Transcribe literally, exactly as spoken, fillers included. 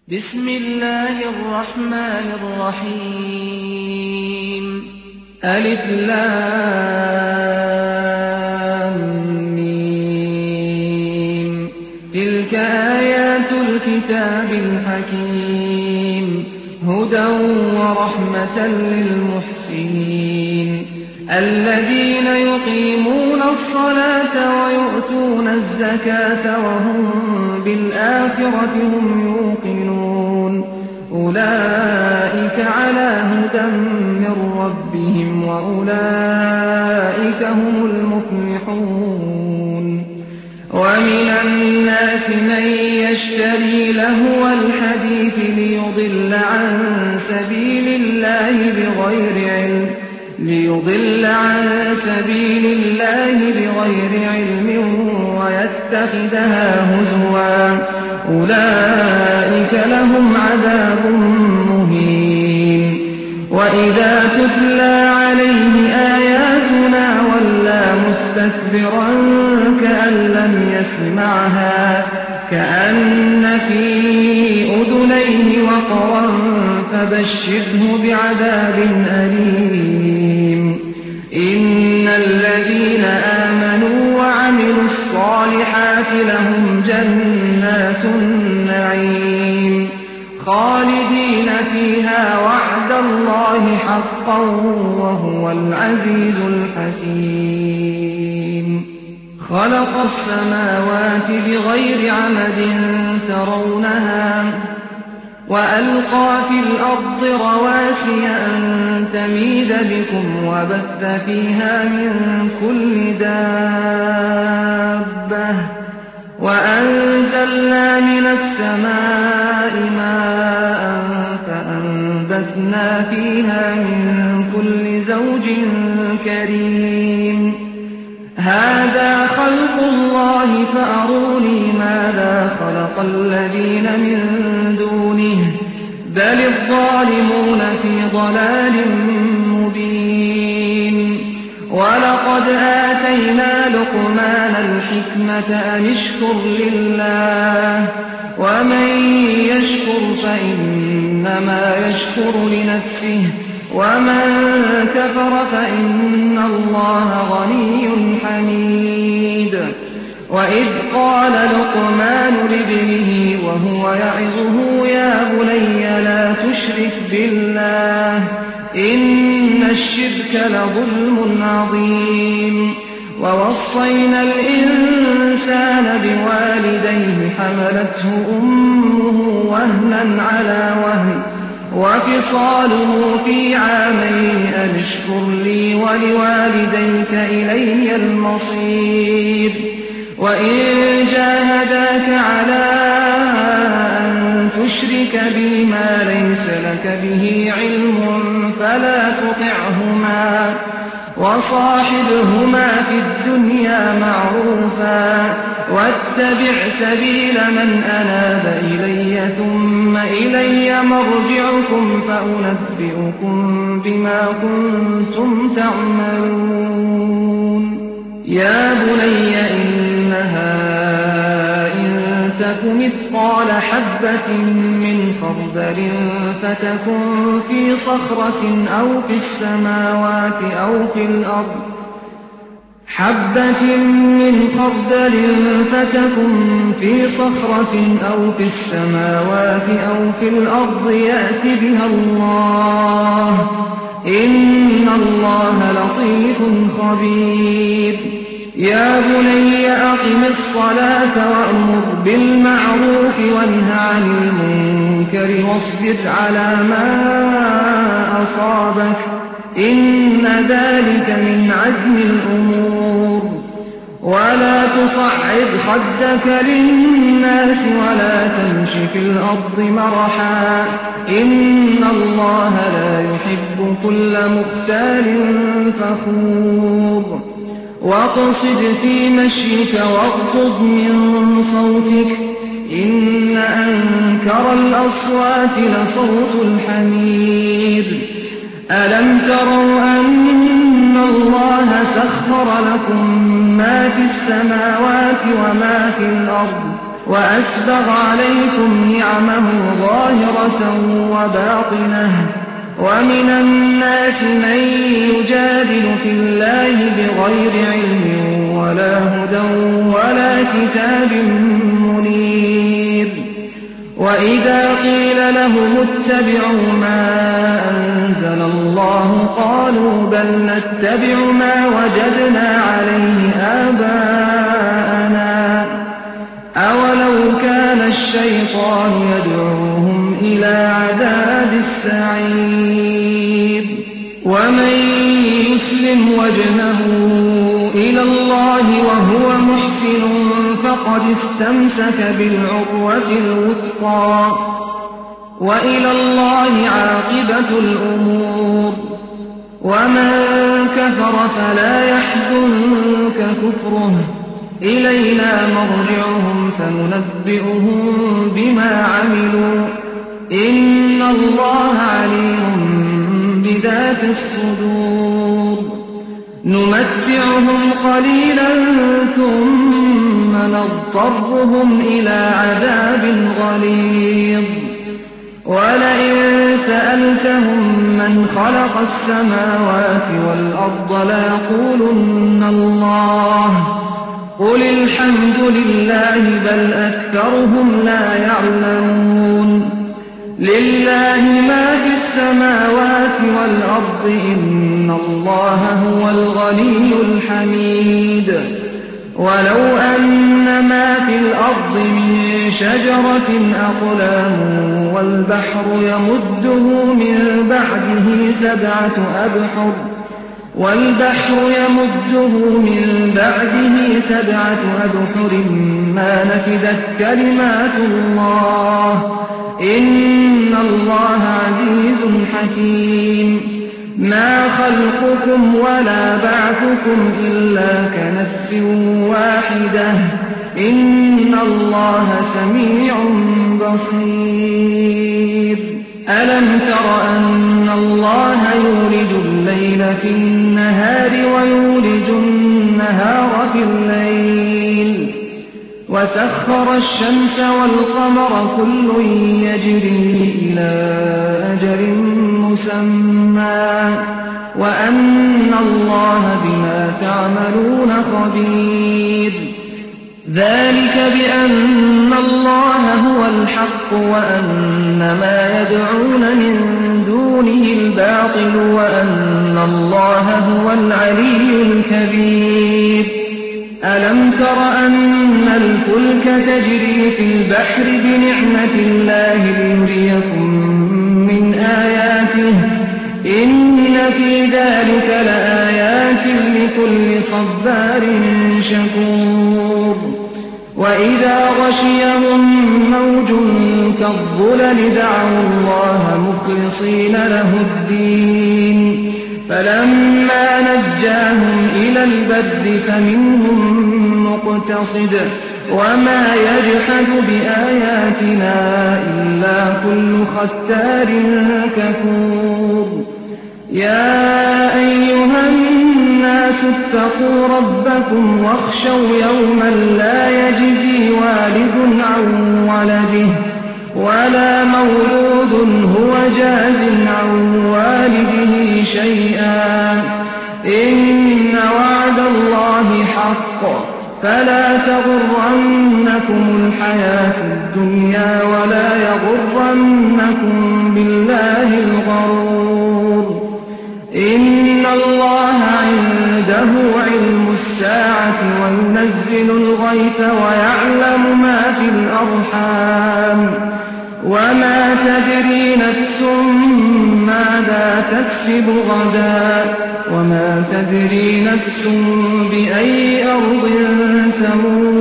بسم الله الرحمن الرحيم ألف لام ميم تلك آيات الكتاب الحكيم هدى ورحمة للمحسنين الذين يقيمون الصلاة ويؤتون الزكاة وهم بالآخرة هم يوقنون أولئك على هدى من ربهم وأولئك هم المفلحون ومن الناس من يشتري لهو الحديث ليضل عن سبيل الله بغير علم ليضل عن سبيل الله بغير علم ويتخذها هزوا أولئك لهم عذاب مهين وإذا تتلى عليه آياتنا ولى مستكبرا كأن لم يسمعها كأن في أذنيه وقرا فبشره بعذاب أليم إن الذين آمنوا وعملوا الصالحات لهم جنات النعيم خالدين فيها وعد الله حقا وهو العزيز الحكيم خلق السماوات بغير عمد ترونها وألقى في الأرض رواسي أن تميد بكم وبث فيها من كل دابة وأنزلنا من السماء ماء فأنبتنا فيها من كل زوج كريم هذا خلق الله فأروني ماذا خلق الذين من دونه بل الظالمون في ضلال مبين ولقد آتينا لقمان الحكمة أن اشكر لله ومن يشكر فإنما يشكر لنفسه ومن كفر فإن الله غني حميد وإذ قال لقمان لابنه وهو يعظه يا بني لا تشرك بالله إن الشرك لظلم عظيم ووصينا الإنسان بوالديه حملته أمه وهنا على وهن وفصاله في عامين أن اشكر لي ولوالديك إلي المصير وإن جاهداك على أن تشرك بي ما ليس لك به علم فلا تطعهما وصاحبهما في الدنيا معروفا واتبع سبيل من أناب إلي ثم إلي مرجعكم فأنبئكم بما كنتم تعملون يا بني إنها إن تك مثقال حبة من خردل فتكن في صخرة أو في السماوات أو في الأرض حبة من خردل فتكن في صخرة أو في السماوات أو في الأرض يأت بها الله إن الله لطيف خبير يا بني أقم الصلاة وأمر بالمعروف وانه عن المنكر واصبر على ما أصابك إن ذلك من عزم الأمور ولا تصعد خدك للناس ولا تمش في الأرض مرحا إن الله لا يحب كل مختال فخور واقصد في مشيك واغضض من صوتك إن أنكر الأصوات لصوت الحمير ألم تروا أن الله سخر لكم ما في السماوات وما في الأرض وأسبغ عليكم نعمه ظاهرة وباطنة ومن الناس من يجادل في الله بغير علم ولا هدى ولا كتاب منير وإذا قيل لهم اتبعوا ما أنزل الله قالوا بل نتبع ما وجدنا عليه آباءنا أولو كان الشيطان يدعوهم إلى عذاب السعير ومن يسلم وجهه إلى الله وهو محسن فقد استمسك بالعروة الوثقى وإلى الله عاقبة الأمور ومن كفر فلا يحزنك كفره إلينا مرجعهم فننبئهم بما عملوا إن الله عليم بذات الصدور نمتعهم قليلا ثم نضطرهم إلى عذاب غليظ ولئن سألتهم من خلق السماوات والأرض ليقولن الله قل الحمد لله بل أكثرهم لا يعلمون لله ما في السماوات والأرض إن الله هو الغني الحميد ولو أن ما في الأرض من شجرة أقلام والبحر يمده من بعده سبعة أبحر والبحر يمده من بعده سبعة أبحر ما نفدت كلمات الله إن الله عزيز حكيم ما خلقكم ولا بعثكم إلا كنفس واحدة إن الله سميع بصير ألم تر أن الله يولج الليل في النهار ويولج النهار في الليل وسخر الشمس والقمر كل يجري إلى أجل مسمى وأن الله بما تعملون خبير ذلك بأن الله هو الحق وأن ما يدعون من دونه الباطل وأن الله هو العلي الكبير ألم تر أن الفلك تجري في البحر بنعمة الله ليريكم من آياته إن في ذلك لآيات لكل صبار شكور وإذا غشيهم موج كالظلل دعوا الله مخلصين له الدين فلما نجاهم إلى البر فمنهم مقتصد وما يجحد بآياتنا إلا كل ختار كفور يا أيها الناس اتقوا ربكم واخشوا يوما لا يجزي والد عن ولده ولا مولود هو جاز عن والده شيئا إن وعد الله حق فلا تغرنكم الحياة الدنيا ولا يغرنكم بالله الغرور إن الله عنده علم الساعة وينزل الغيث ويعلم ما في الأرحام وما تدري نفس ماذا تكسب غدا وما تدري نفس بأي أرض تموت